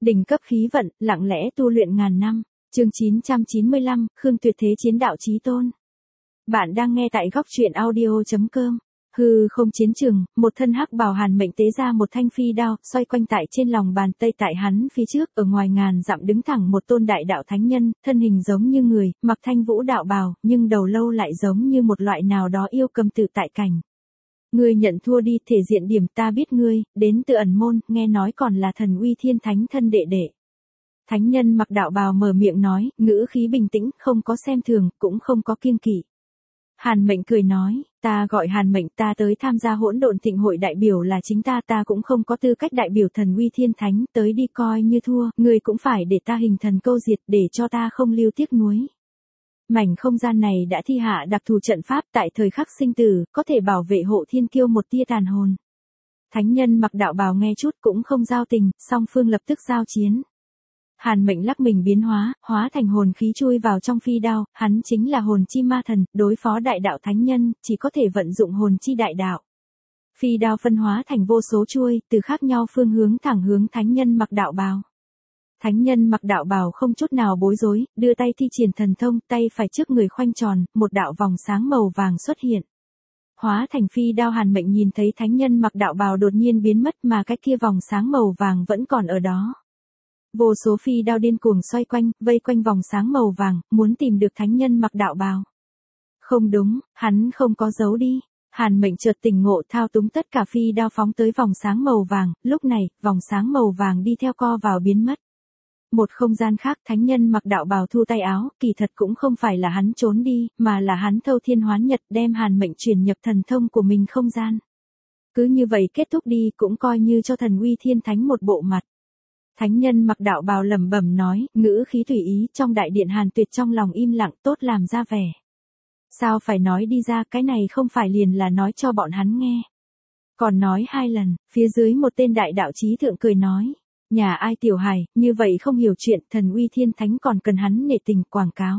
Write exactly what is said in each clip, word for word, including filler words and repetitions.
Đỉnh cấp khí vận, lặng lẽ tu luyện ngàn năm. Chương chín trăm chín mươi lăm, Khương Tuyệt thế chiến đạo chí tôn. Bạn đang nghe tại góc truyện audio chấm com. Hư không chiến trường, một thân hắc bào Hàn Mệnh tế ra một thanh phi đao, xoay quanh tại trên lòng bàn tay tại hắn phía trước, ở ngoài ngàn dặm đứng thẳng một tôn đại đạo thánh nhân, thân hình giống như người, mặc thanh vũ đạo bào, nhưng đầu lâu lại giống như một loại nào đó yêu cầm tự tại cảnh. Ngươi nhận thua đi, thể diện điểm, ta biết ngươi, đến từ ẩn môn, nghe nói còn là thần uy thiên thánh thân đệ đệ. Thánh nhân mặc đạo bào mở miệng nói, ngữ khí bình tĩnh, không có xem thường, cũng không có kiêng kỵ. Hàn Mệnh cười nói, ta gọi Hàn Mệnh, ta tới tham gia hỗn độn thịnh hội đại biểu là chính ta, ta cũng không có tư cách đại biểu thần uy thiên thánh, tới đi coi như thua, ngươi cũng phải để ta hình thần câu diệt, để cho ta không lưu tiếc nuối. Mảnh không gian này đã thi hạ đặc thù trận pháp, tại thời khắc sinh tử, có thể bảo vệ hộ thiên kiêu một tia tàn hồn. Thánh nhân mặc đạo bào nghe chút cũng không giao tình, song phương lập tức giao chiến. Hàn Mệnh lắc mình biến hóa, hóa thành hồn khí chui vào trong phi đao, hắn chính là hồn chi ma thần, đối phó đại đạo thánh nhân, chỉ có thể vận dụng hồn chi đại đạo. Phi đao phân hóa thành vô số chuôi, từ khác nhau phương hướng thẳng hướng thánh nhân mặc đạo bào. Thánh nhân mặc đạo bào không chút nào bối rối, đưa tay thi triển thần thông, tay phải trước người khoanh tròn, một đạo vòng sáng màu vàng xuất hiện. Hóa thành phi đao Hàn Mệnh nhìn thấy thánh nhân mặc đạo bào đột nhiên biến mất mà cái kia vòng sáng màu vàng vẫn còn ở đó. Vô số phi đao điên cuồng xoay quanh, vây quanh vòng sáng màu vàng, muốn tìm được thánh nhân mặc đạo bào. Không đúng, hắn không có giấu đi. Hàn Mệnh chợt tỉnh ngộ, thao túng tất cả phi đao phóng tới vòng sáng màu vàng, lúc này, vòng sáng màu vàng đi theo co vào biến mất. Một không gian khác, thánh nhân mặc đạo bào thu tay áo, kỳ thật cũng không phải là hắn trốn đi, mà là hắn thâu thiên hoán nhật đem Hàn Mệnh truyền nhập thần thông của mình không gian. Cứ như vậy kết thúc đi, cũng coi như cho thần uy thiên thánh một bộ mặt. Thánh nhân mặc đạo bào lẩm bẩm nói, ngữ khí tùy ý, trong đại điện Hàn Tuyệt trong lòng im lặng, tốt làm ra vẻ. Sao phải nói đi ra, cái này không phải liền là nói cho bọn hắn nghe. Còn nói hai lần, phía dưới một tên đại đạo chí thượng cười nói, nhà ai tiểu hài, như vậy không hiểu chuyện, thần uy thiên thánh còn cần hắn nể tình quảng cáo.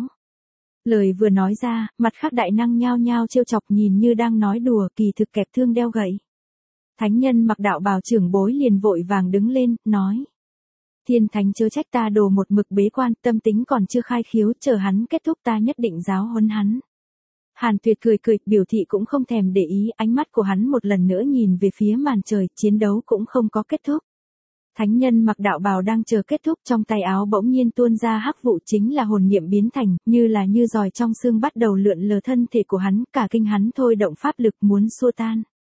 Lời vừa nói ra, mặt khác đại năng nhao nhao trêu chọc nhìn như đang nói đùa, kỳ thực kẹp thương đeo gậy. Thánh nhân mặc đạo bào trưởng bối liền vội vàng đứng lên, nói. Thiên thánh chớ trách ta đồ một mực bế quan, tâm tính còn chưa khai khiếu, chờ hắn kết thúc ta nhất định giáo huấn hắn. Hàn Tuyệt cười cười, biểu thị cũng không thèm để ý, ánh mắt của hắn một lần nữa nhìn về phía màn trời, chiến đấu cũng không có kết thúc. Thánh nhân mặc đạo bào đang chờ kết thúc, trong tay áo bỗng nhiên tuôn ra hắc vụ, chính là hồn niệm biến thành, như là như giòi trong xương bắt đầu lượn lờ thân thể của hắn, cả kinh hắn thôi động pháp lực muốn xua tan.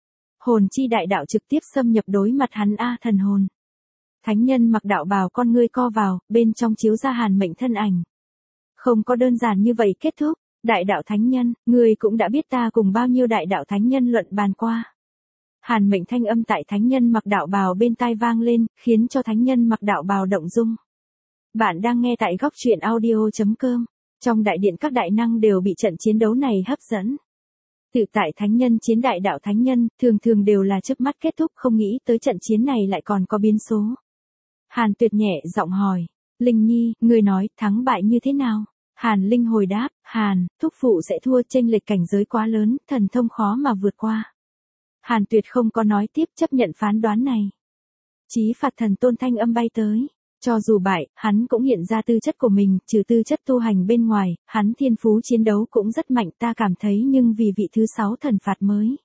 Hồn chi đại đạo trực tiếp xâm nhập đối mặt hắn a thần hồn. Thánh nhân mặc đạo bào con ngươi co vào, bên trong chiếu ra Hàn Mệnh thân ảnh. Không có đơn giản như vậy kết thúc, đại đạo thánh nhân, ngươi cũng đã biết ta cùng bao nhiêu đại đạo thánh nhân luận bàn qua. Hàn Mệnh thanh âm tại thánh nhân mặc đạo bào bên tai vang lên, khiến cho thánh nhân mặc đạo bào động dung. Bạn đang nghe tại góc truyện audio chấm com. Trong đại điện các đại năng đều bị trận chiến đấu này hấp dẫn. Tự tại thánh nhân chiến đại đạo thánh nhân, thường thường đều là chớp mắt kết thúc, không nghĩ tới trận chiến này lại còn có biến số. Hàn Tuyệt nhẹ giọng hỏi, Linh Nhi, ngươi nói, thắng bại như thế nào? Hàn Linh hồi đáp, Hàn, thúc phụ sẽ thua, chênh lệch cảnh giới quá lớn, thần thông khó mà vượt qua. Hàn Tuyệt không có nói tiếp, chấp nhận phán đoán này. Chí phạt thần tôn thanh âm bay tới. Cho dù bại, hắn cũng hiện ra tư chất của mình, trừ tư chất tu hành bên ngoài, hắn thiên phú chiến đấu cũng rất mạnh, ta cảm thấy, nhưng vì vị thứ sáu thần phạt mới.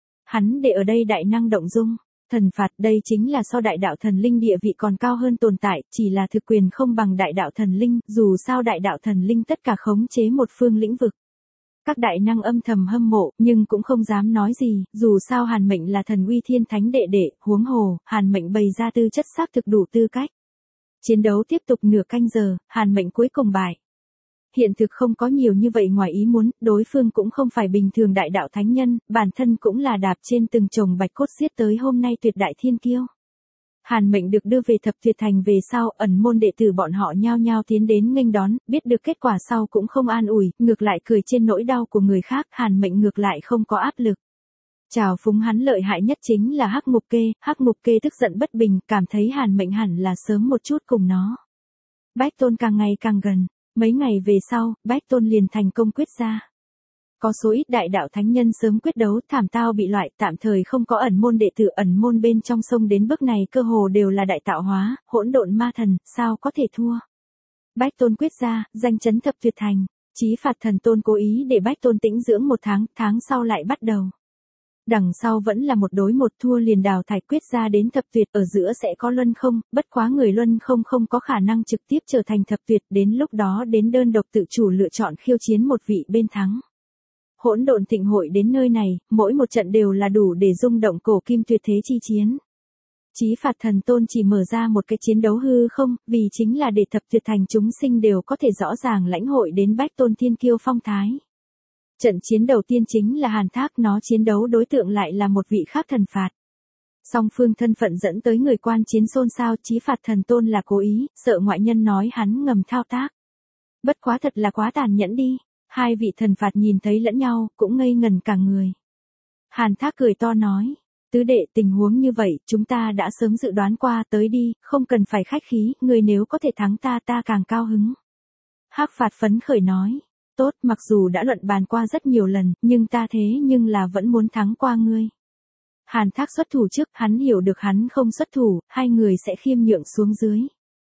Hắn để ở đây đại năng động dung. Thần phạt đây chính là so đại đạo thần linh địa vị còn cao hơn tồn tại, chỉ là thực quyền không bằng đại đạo thần linh, dù sao đại đạo thần linh tất cả khống chế một phương lĩnh vực. Các đại năng âm thầm hâm mộ, nhưng cũng không dám nói gì, dù sao Hàn Mệnh là thần uy thiên thánh đệ đệ, huống hồ, Hàn Mệnh bày ra tư chất xác thực đủ tư cách. Chiến đấu tiếp tục nửa canh giờ, Hàn Mệnh cuối cùng bại. Hiện thực không có nhiều như vậy ngoài ý muốn, đối phương cũng không phải bình thường đại đạo thánh nhân, bản thân cũng là đạp trên từng chồng bạch cốt giết tới hôm nay tuyệt đại thiên kiêu. Hàn Mệnh được đưa về thập tuyệt thành về sau, ẩn môn đệ tử bọn họ nhao nhao tiến đến nghênh đón, biết được kết quả sau cũng không an ủi, ngược lại cười trên nỗi đau của người khác, Hàn Mệnh ngược lại không có áp lực. Chào phúng hắn lợi hại nhất chính là Hắc Mục Kê, Hắc Mục Kê tức giận bất bình, cảm thấy Hàn Mệnh hẳn là sớm một chút cùng nó. Bách Tôn càng ngày càng gần, mấy ngày về sau, Bách Tôn liền thành công quyết ra. Có số ít đại đạo thánh nhân sớm quyết đấu, thảm tao bị loại, tạm thời không có ẩn môn đệ tử, ẩn môn bên trong sông đến bước này cơ hồ đều là đại tạo hóa, hỗn độn ma thần, sao có thể thua. Bách Tôn quyết ra, danh chấn thập tuyệt thành, Chí Phạt Thần Tôn cố ý để Bách Tôn tĩnh dưỡng một tháng, tháng sau lại bắt đầu. Đằng sau vẫn là một đối một, thua liền đào thải, quyết ra đến thập tuyệt, ở giữa sẽ có luân không, bất quá người luân không không có khả năng trực tiếp trở thành thập tuyệt, đến lúc đó đến đơn độc tự chủ lựa chọn khiêu chiến một vị bên thắng. Hỗn độn thịnh hội đến nơi này, mỗi một trận đều là đủ để rung động cổ kim tuyệt thế chi chiến. Chí Phạt Thần Tôn chỉ mở ra một cái chiến đấu hư không, vì chính là để thập tuyệt thành chúng sinh đều có thể rõ ràng lãnh hội đến Bách Tôn thiên kiêu phong thái. Trận chiến đầu tiên chính là Hàn Thác, nó chiến đấu đối tượng lại là một vị khác thần phạt. Song phương thân phận dẫn tới người quan chiến xôn xao, Chí Phạt Thần Tôn là cố ý, sợ ngoại nhân nói hắn ngầm thao tác. Bất quá thật là quá tàn nhẫn đi. Hai vị thần phạt nhìn thấy lẫn nhau, cũng ngây ngần cả người. Hàn Thác cười to nói, tứ đệ, tình huống như vậy, chúng ta đã sớm dự đoán qua, tới đi, không cần phải khách khí, người nếu có thể thắng ta ta càng cao hứng. Hắc Phạt phấn khởi nói, tốt, mặc dù đã luận bàn qua rất nhiều lần, nhưng ta thế nhưng là vẫn muốn thắng qua ngươi. Hàn Thác xuất thủ trước, hắn hiểu được hắn không xuất thủ, hai người sẽ khiêm nhượng xuống dưới.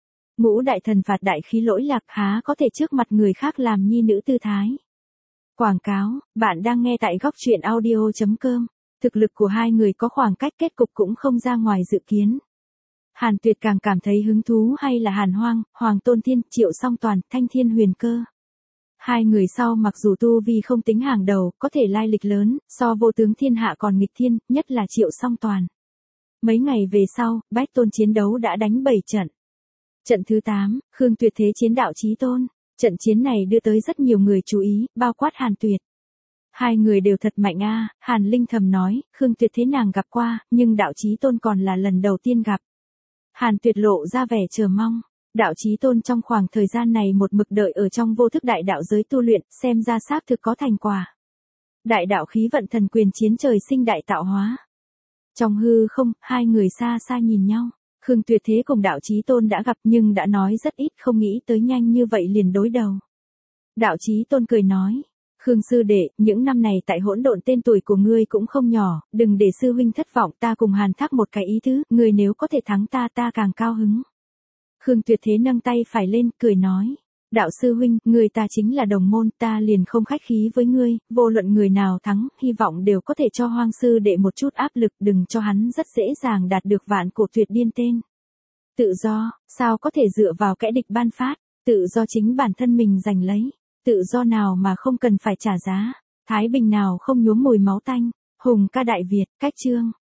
Ngũ đại thần phạt đại khí lỗi lạc, há có thể trước mặt người khác làm nhi nữ tư thái. Quảng cáo, bạn đang nghe tại góc truyện audio chấm com. Thực lực của hai người có khoảng cách, kết cục cũng không ra ngoài dự kiến. Hàn Tuyệt càng cảm thấy hứng thú hay là Hàn Hoang, Hoàng Tôn Thiên, Triệu Song Toàn, Thanh Thiên Huyền Cơ. Hai người sau mặc dù tu vi không tính hàng đầu, có thể lai lịch lớn, so vô tướng thiên hạ còn nghịch thiên, nhất là Triệu Song Toàn. Mấy ngày về sau, Bách Tôn chiến đấu đã đánh bảy trận. Trận thứ tám, Khương Tuyệt thế chiến đạo chí tôn. Trận chiến này đưa tới rất nhiều người chú ý, bao quát Hàn Tuyệt. Hai người đều thật mạnh a, à, Hàn Linh thầm nói, Khương Tuyệt thế nàng gặp qua, nhưng đạo chí tôn còn là lần đầu tiên gặp. Hàn Tuyệt lộ ra vẻ chờ mong. Đạo chí tôn trong khoảng thời gian này một mực đợi ở trong vô thức đại đạo giới tu luyện, xem ra xác thực có thành quả. Đại đạo khí vận thần quyền chiến trời sinh đại tạo hóa. Trong hư không, hai người xa xa nhìn nhau. Khương Tuyệt thế cùng đạo chí tôn đã gặp nhưng đã nói rất ít, không nghĩ tới nhanh như vậy liền đối đầu. Đạo chí tôn cười nói, Khương sư đệ, những năm này tại hỗn độn tên tuổi của ngươi cũng không nhỏ, đừng để sư huynh thất vọng, ta cùng Hàn Thác một cái ý thứ, ngươi nếu có thể thắng ta ta càng cao hứng. Khương Tuyệt thế nâng tay phải lên, cười nói, đạo sư huynh, ngươi ta chính là đồng môn, ta liền không khách khí với ngươi, vô luận người nào thắng, hy vọng đều có thể cho Hoang sư đệ một chút áp lực, đừng cho hắn rất dễ dàng đạt được vạn cổ tuyệt điên tên. Tự do, sao có thể dựa vào kẻ địch ban phát, tự do chính bản thân mình giành lấy, tự do nào mà không cần phải trả giá, thái bình nào không nhuốm mùi máu tanh, hùng ca đại Việt, cách chương.